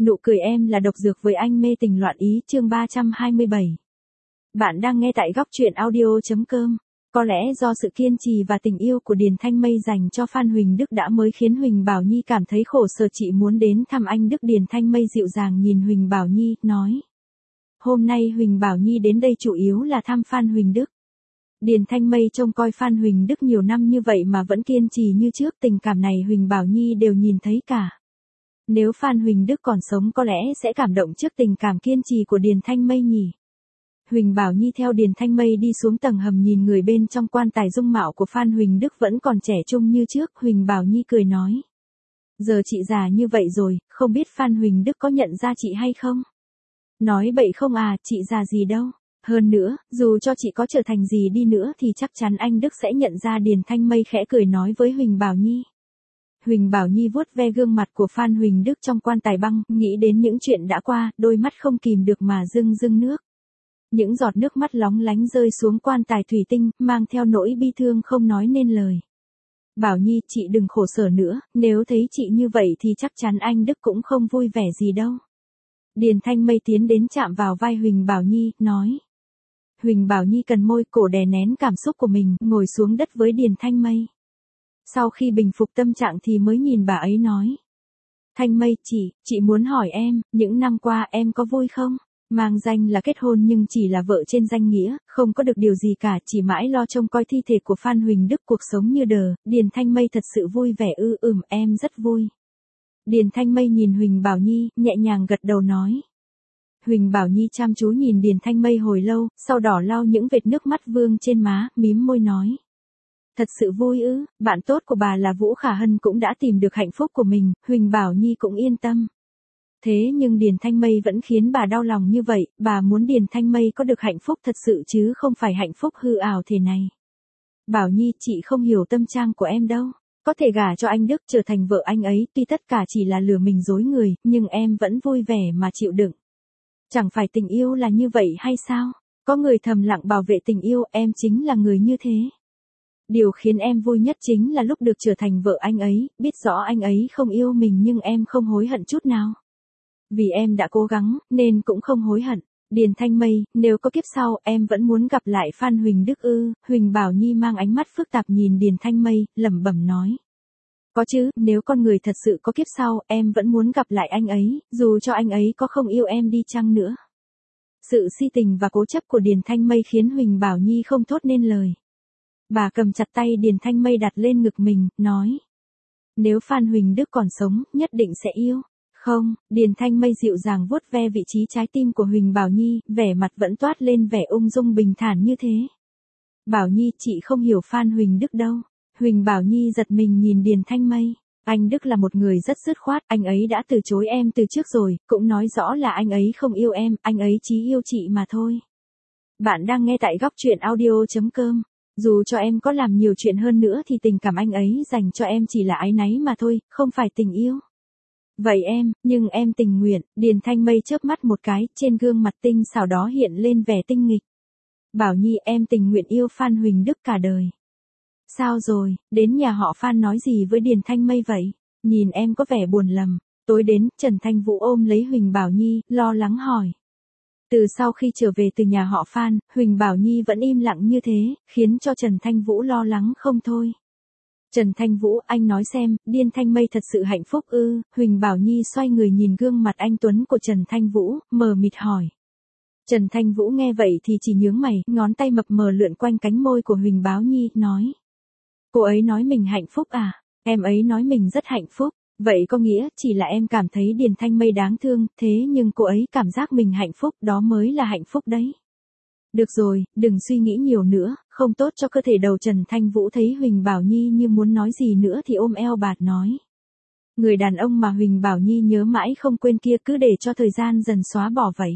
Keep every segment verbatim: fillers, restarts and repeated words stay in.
Nụ cười em là độc dược với anh mê tình loạn ý chương ba trăm hai mươi bảy. Bạn đang nghe tại góc truyện audio chấm com. Có lẽ do sự kiên trì và tình yêu của Điền Thanh Mây dành cho Phan Huỳnh Đức đã mới khiến Huỳnh Bảo Nhi cảm thấy khổ sở, chị muốn đến thăm anh Đức. Điền Thanh Mây dịu dàng nhìn Huỳnh Bảo Nhi, nói. Hôm nay Huỳnh Bảo Nhi đến đây chủ yếu là thăm Phan Huỳnh Đức. Điền Thanh Mây trông coi Phan Huỳnh Đức nhiều năm như vậy mà vẫn kiên trì như trước, tình cảm này Huỳnh Bảo Nhi đều nhìn thấy cả. Nếu Phan Huỳnh Đức còn sống có lẽ sẽ cảm động trước tình cảm kiên trì của Điền Thanh Mây nhỉ. Huỳnh Bảo Nhi theo Điền Thanh Mây đi xuống tầng hầm, nhìn người bên trong quan tài, dung mạo của Phan Huỳnh Đức vẫn còn trẻ trung như trước. Huỳnh Bảo Nhi cười nói. Giờ chị già như vậy rồi, không biết Phan Huỳnh Đức có nhận ra chị hay không? Nói bậy không à, chị già gì đâu. Hơn nữa, dù cho chị có trở thành gì đi nữa thì chắc chắn anh Đức sẽ nhận ra. Điền Thanh Mây khẽ cười nói với Huỳnh Bảo Nhi. Huỳnh Bảo Nhi vuốt ve gương mặt của Phan Huỳnh Đức trong quan tài băng, nghĩ đến những chuyện đã qua, đôi mắt không kìm được mà rưng rưng nước. Những giọt nước mắt lóng lánh rơi xuống quan tài thủy tinh, mang theo nỗi bi thương không nói nên lời. Bảo Nhi, chị đừng khổ sở nữa, nếu thấy chị như vậy thì chắc chắn anh Đức cũng không vui vẻ gì đâu. Điền Thanh Mây tiến đến chạm vào vai Huỳnh Bảo Nhi, nói. Huỳnh Bảo Nhi cần môi, cổ đè nén cảm xúc của mình, ngồi xuống đất với Điền Thanh Mây. Sau khi bình phục tâm trạng thì mới nhìn bà ấy nói. Thanh Mây, chị, chị muốn hỏi em, những năm qua em có vui không? Mang danh là kết hôn nhưng chỉ là vợ trên danh nghĩa, không có được điều gì cả, chỉ mãi lo trông coi thi thể của Phan Huỳnh Đức, cuộc sống như đờ. Điền Thanh Mây thật sự vui vẻ ư? Ừm, em rất vui. Điền Thanh Mây nhìn Huỳnh Bảo Nhi, nhẹ nhàng gật đầu nói. Huỳnh Bảo Nhi chăm chú nhìn Điền Thanh Mây hồi lâu, sau đó lau những vệt nước mắt vương trên má, mím môi nói. Thật sự vui ư? Bạn tốt của bà là Vũ Khả Hân cũng đã tìm được hạnh phúc của mình. Huỳnh Bảo Nhi cũng yên tâm. Thế nhưng Điền Thanh Mây vẫn khiến bà đau lòng như vậy, bà muốn Điền Thanh Mây có được hạnh phúc thật sự chứ không phải hạnh phúc hư ảo thế này. Bảo Nhi, chị không hiểu tâm trạng của em đâu. Có thể gả cho anh Đức, trở thành vợ anh ấy, tuy tất cả chỉ là lừa mình dối người, nhưng em vẫn vui vẻ mà chịu đựng. Chẳng phải tình yêu là như vậy hay sao? Có người thầm lặng bảo vệ tình yêu, em chính là người như thế. Điều khiến em vui nhất chính là lúc được trở thành vợ anh ấy, biết rõ anh ấy không yêu mình nhưng em không hối hận chút nào. Vì em đã cố gắng, nên cũng không hối hận. Điền Thanh Mây, nếu có kiếp sau, em vẫn muốn gặp lại Phan Huỳnh Đức ư? Huỳnh Bảo Nhi mang ánh mắt phức tạp nhìn Điền Thanh Mây, lẩm bẩm nói. Có chứ, nếu con người thật sự có kiếp sau, em vẫn muốn gặp lại anh ấy, dù cho anh ấy có không yêu em đi chăng nữa. Sự si tình và cố chấp của Điền Thanh Mây khiến Huỳnh Bảo Nhi không thốt nên lời. Bà cầm chặt tay Điền Thanh Mây đặt lên ngực mình, nói. Nếu Phan Huỳnh Đức còn sống, nhất định sẽ yêu. Không, Điền Thanh Mây dịu dàng vuốt ve vị trí trái tim của Huỳnh Bảo Nhi, vẻ mặt vẫn toát lên vẻ ung dung bình thản như thế. Bảo Nhi, chị không hiểu Phan Huỳnh Đức đâu. Huỳnh Bảo Nhi giật mình nhìn Điền Thanh Mây. Anh Đức là một người rất dứt khoát, anh ấy đã từ chối em từ trước rồi, cũng nói rõ là anh ấy không yêu em, anh ấy chỉ yêu chị mà thôi. Bạn đang nghe tại góc truyện audio chấm com. Dù cho em có làm nhiều chuyện hơn nữa thì tình cảm anh ấy dành cho em chỉ là áy náy mà thôi, không phải tình yêu. Vậy em, nhưng em tình nguyện. Điền Thanh Mây chớp mắt một cái, trên gương mặt tinh xảo đó hiện lên vẻ tinh nghịch. Bảo Nhi, em tình nguyện yêu Phan Huỳnh Đức cả đời. Sao rồi, đến nhà họ Phan nói gì với Điền Thanh Mây vậy? Nhìn em có vẻ buồn lầm. Tối đến, Trần Thanh Vũ ôm lấy Huỳnh Bảo Nhi, lo lắng hỏi. Từ sau khi trở về từ nhà họ Phan, Huỳnh Bảo Nhi vẫn im lặng như thế, khiến cho Trần Thanh Vũ lo lắng không thôi. Trần Thanh Vũ, anh nói xem, Điền Thanh Mây thật sự hạnh phúc ư? Huỳnh Bảo Nhi xoay người nhìn gương mặt anh tuấn của Trần Thanh Vũ, mờ mịt hỏi. Trần Thanh Vũ nghe vậy thì chỉ nhướng mày, ngón tay mập mờ lượn quanh cánh môi của Huỳnh Bảo Nhi, nói. Cô ấy nói mình hạnh phúc à? Em ấy nói mình rất hạnh phúc. Vậy có nghĩa chỉ là em cảm thấy Điền Thanh Mây đáng thương, thế nhưng cô ấy cảm giác mình hạnh phúc, đó mới là hạnh phúc đấy. Được rồi, đừng suy nghĩ nhiều nữa, không tốt cho cơ thể đầu. Trần Thanh Vũ thấy Huỳnh Bảo Nhi như muốn nói gì nữa thì ôm eo bạt nói. Người đàn ông mà Huỳnh Bảo Nhi nhớ mãi không quên kia cứ để cho thời gian dần xóa bỏ vậy.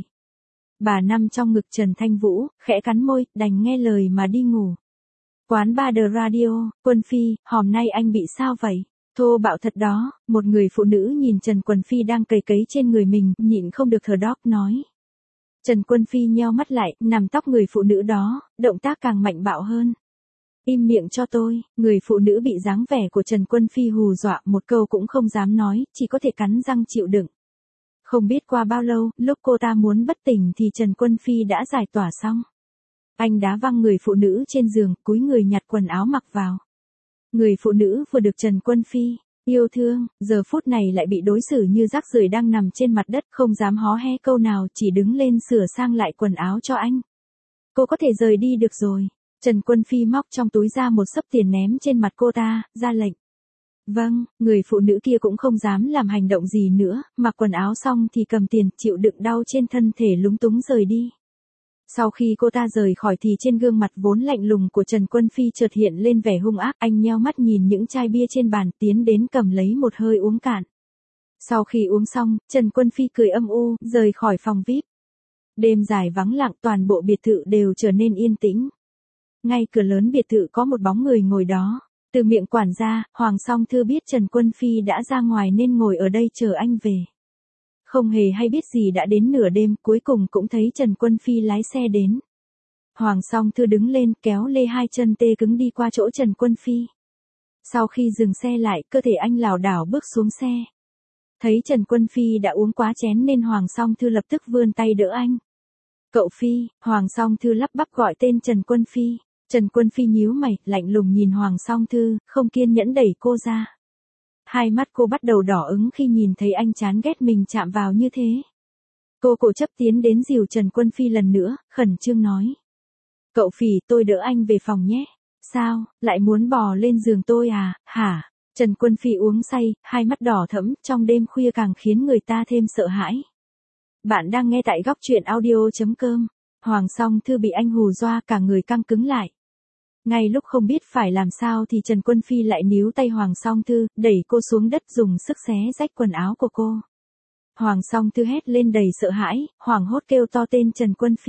Bà nằm trong ngực Trần Thanh Vũ, khẽ cắn môi, đành nghe lời mà đi ngủ. Quán bar The Radio, Quân Phi, hôm nay anh bị sao vậy? Thô bạo thật đó, một người phụ nữ nhìn Trần Quần Phi đang cầy cấy trên người mình, nhịn không được thở dốc nói. Trần Quân Phi nheo mắt lại, nằm tóc người phụ nữ đó, động tác càng mạnh bạo hơn. Im miệng cho tôi, người phụ nữ bị dáng vẻ của Trần Quân Phi hù dọa, một câu cũng không dám nói, chỉ có thể cắn răng chịu đựng. Không biết qua bao lâu, lúc cô ta muốn bất tỉnh thì Trần Quân Phi đã giải tỏa xong. Anh đá văng người phụ nữ trên giường, cúi người nhặt quần áo mặc vào. Người phụ nữ vừa được Trần Quân Phi yêu thương, giờ phút này lại bị đối xử như rác rưởi đang nằm trên mặt đất, không dám hó hé câu nào, chỉ đứng lên sửa sang lại quần áo cho anh. Cô có thể rời đi được rồi. Trần Quân Phi móc trong túi ra một xấp tiền ném trên mặt cô ta, ra lệnh. Vâng, người phụ nữ kia cũng không dám làm hành động gì nữa, mặc quần áo xong thì cầm tiền, chịu đựng đau trên thân thể lúng túng rời đi. Sau khi cô ta rời khỏi thì trên gương mặt vốn lạnh lùng của Trần Quân Phi chợt hiện lên vẻ hung ác, anh nheo mắt nhìn những chai bia trên bàn, tiến đến cầm lấy một hơi uống cạn. Sau khi uống xong, Trần Quân Phi cười âm u, rời khỏi phòng vi ai pi. Đêm dài vắng lặng, toàn bộ biệt thự đều trở nên yên tĩnh. Ngay cửa lớn biệt thự có một bóng người ngồi đó. Từ miệng quản gia, Hoàng Song Thư biết Trần Quân Phi đã ra ngoài nên ngồi ở đây chờ anh về. Không hề hay biết gì đã đến nửa đêm, cuối cùng cũng thấy Trần Quân Phi lái xe đến. Hoàng Song Thư đứng lên, kéo lê hai chân tê cứng đi qua chỗ Trần Quân Phi. Sau khi dừng xe lại, cơ thể anh lảo đảo bước xuống xe. Thấy Trần Quân Phi đã uống quá chén nên Hoàng Song Thư lập tức vươn tay đỡ anh. Cậu Phi, Hoàng Song Thư lắp bắp gọi tên Trần Quân Phi. Trần Quân Phi nhíu mày, lạnh lùng nhìn Hoàng Song Thư, không kiên nhẫn đẩy cô ra. Hai mắt cô bắt đầu đỏ ứng khi nhìn thấy anh chán ghét mình chạm vào như thế. Cô cố chấp tiến đến dìu Trần Quân Phi lần nữa, khẩn trương nói. Cậu Phỉ, tôi đỡ anh về phòng nhé. Sao, lại muốn bò lên giường tôi à, hả? Trần Quân Phi uống say, hai mắt đỏ thẫm, trong đêm khuya càng khiến người ta thêm sợ hãi. Bạn đang nghe tại góc truyện audio chấm com. Hoàng Song Thư bị anh hù dọa, cả người căng cứng lại. Ngay lúc không biết phải làm sao thì Trần Quân Phi lại níu tay Hoàng Song Thư, đẩy cô xuống đất dùng sức xé rách quần áo của cô. Hoàng Song Thư hét lên đầy sợ hãi, hoảng hốt kêu to tên Trần Quân Phi.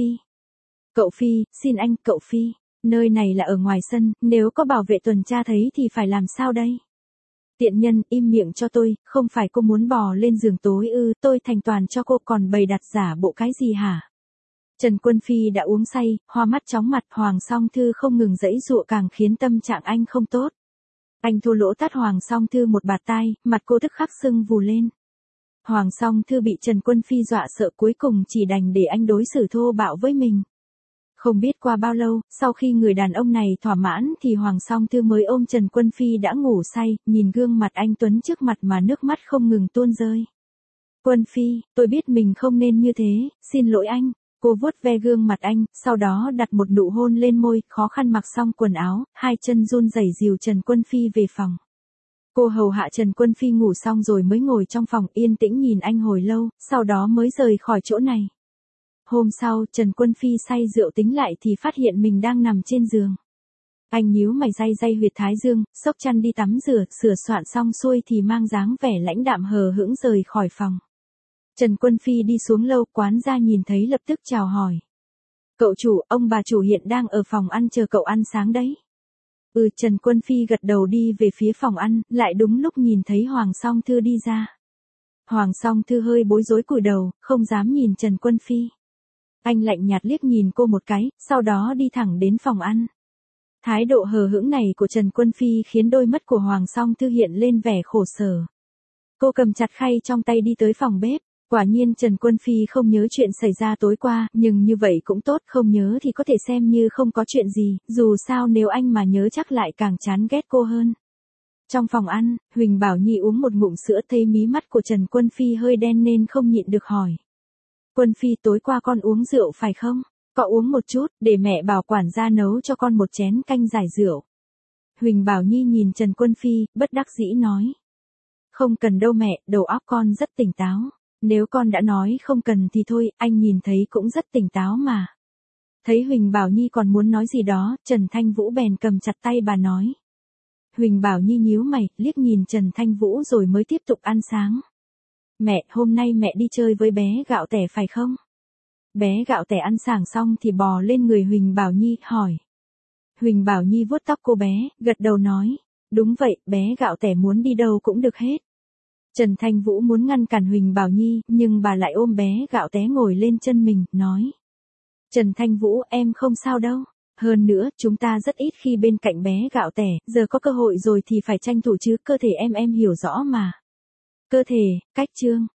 Cậu Phi, xin anh, cậu Phi, nơi này là ở ngoài sân, nếu có bảo vệ tuần tra thấy thì phải làm sao đây? Tiện nhân, im miệng cho tôi, không phải cô muốn bò lên giường tối ư, tôi thành toàn cho cô còn bày đặt giả bộ cái gì hả? Trần Quân Phi đã uống say, hoa mắt chóng mặt, Hoàng Song Thư không ngừng giãy giụa càng khiến tâm trạng anh không tốt. Anh thô lỗ tát Hoàng Song Thư một bạt tai, mặt cô tức khắc sưng vù lên. Hoàng Song Thư bị Trần Quân Phi dọa sợ cuối cùng chỉ đành để anh đối xử thô bạo với mình. Không biết qua bao lâu, sau khi người đàn ông này thỏa mãn thì Hoàng Song Thư mới ôm Trần Quân Phi đã ngủ say, nhìn gương mặt anh Tuấn trước mặt mà nước mắt không ngừng tuôn rơi. Quân Phi, tôi biết mình không nên như thế, xin lỗi anh. Cô vuốt ve gương mặt anh, sau đó đặt một nụ hôn lên môi, khó khăn mặc xong quần áo, hai chân run rẩy dìu Trần Quân Phi về phòng. Cô hầu hạ Trần Quân Phi ngủ xong rồi mới ngồi trong phòng yên tĩnh nhìn anh hồi lâu, sau đó mới rời khỏi chỗ này. Hôm sau, Trần Quân Phi say rượu tính lại thì phát hiện mình đang nằm trên giường. Anh nhíu mày day day huyệt thái dương, xốc chăn đi tắm rửa, sửa soạn xong xuôi thì mang dáng vẻ lãnh đạm hờ hững rời khỏi phòng. Trần Quân Phi đi xuống lâu, quán gia nhìn thấy lập tức chào hỏi. Cậu chủ, ông bà chủ hiện đang ở phòng ăn chờ cậu ăn sáng đấy. Ừ, Trần Quân Phi gật đầu đi về phía phòng ăn, lại đúng lúc nhìn thấy Hoàng Song Thư đi ra. Hoàng Song Thư hơi bối rối cúi đầu, không dám nhìn Trần Quân Phi. Anh lạnh nhạt liếc nhìn cô một cái, sau đó đi thẳng đến phòng ăn. Thái độ hờ hững này của Trần Quân Phi khiến đôi mắt của Hoàng Song Thư hiện lên vẻ khổ sở. Cô cầm chặt khay trong tay đi tới phòng bếp. Quả nhiên Trần Quân Phi không nhớ chuyện xảy ra tối qua, nhưng như vậy cũng tốt, không nhớ thì có thể xem như không có chuyện gì, dù sao nếu anh mà nhớ chắc lại càng chán ghét cô hơn. Trong phòng ăn, Huỳnh Bảo Nhi uống một ngụm sữa, thấy mí mắt của Trần Quân Phi hơi đen nên không nhịn được hỏi. Quân Phi, tối qua con uống rượu phải không? Có uống một chút, để mẹ bảo quản gia nấu cho con một chén canh giải rượu. Huỳnh Bảo Nhi nhìn Trần Quân Phi, bất đắc dĩ nói. Không cần đâu mẹ, đầu óc con rất tỉnh táo. Nếu con đã nói không cần thì thôi, anh nhìn thấy cũng rất tỉnh táo mà. Thấy Huỳnh Bảo Nhi còn muốn nói gì đó, Trần Thanh Vũ bèn cầm chặt tay bà nói. Huỳnh Bảo Nhi nhíu mày, liếc nhìn Trần Thanh Vũ rồi mới tiếp tục ăn sáng. Mẹ, hôm nay mẹ đi chơi với bé Gạo Tẻ phải không? Bé Gạo Tẻ ăn sáng xong thì bò lên người Huỳnh Bảo Nhi, hỏi. Huỳnh Bảo Nhi vuốt tóc cô bé, gật đầu nói. Đúng vậy, bé Gạo Tẻ muốn đi đâu cũng được hết. Trần Thanh Vũ muốn ngăn cản Huỳnh Bảo Nhi, nhưng bà lại ôm bé Gạo Té ngồi lên chân mình, nói. Trần Thanh Vũ, em không sao đâu. Hơn nữa, chúng ta rất ít khi bên cạnh bé Gạo Tẻ, giờ có cơ hội rồi thì phải tranh thủ chứ, cơ thể em em hiểu rõ mà. Cơ thể, cách chương.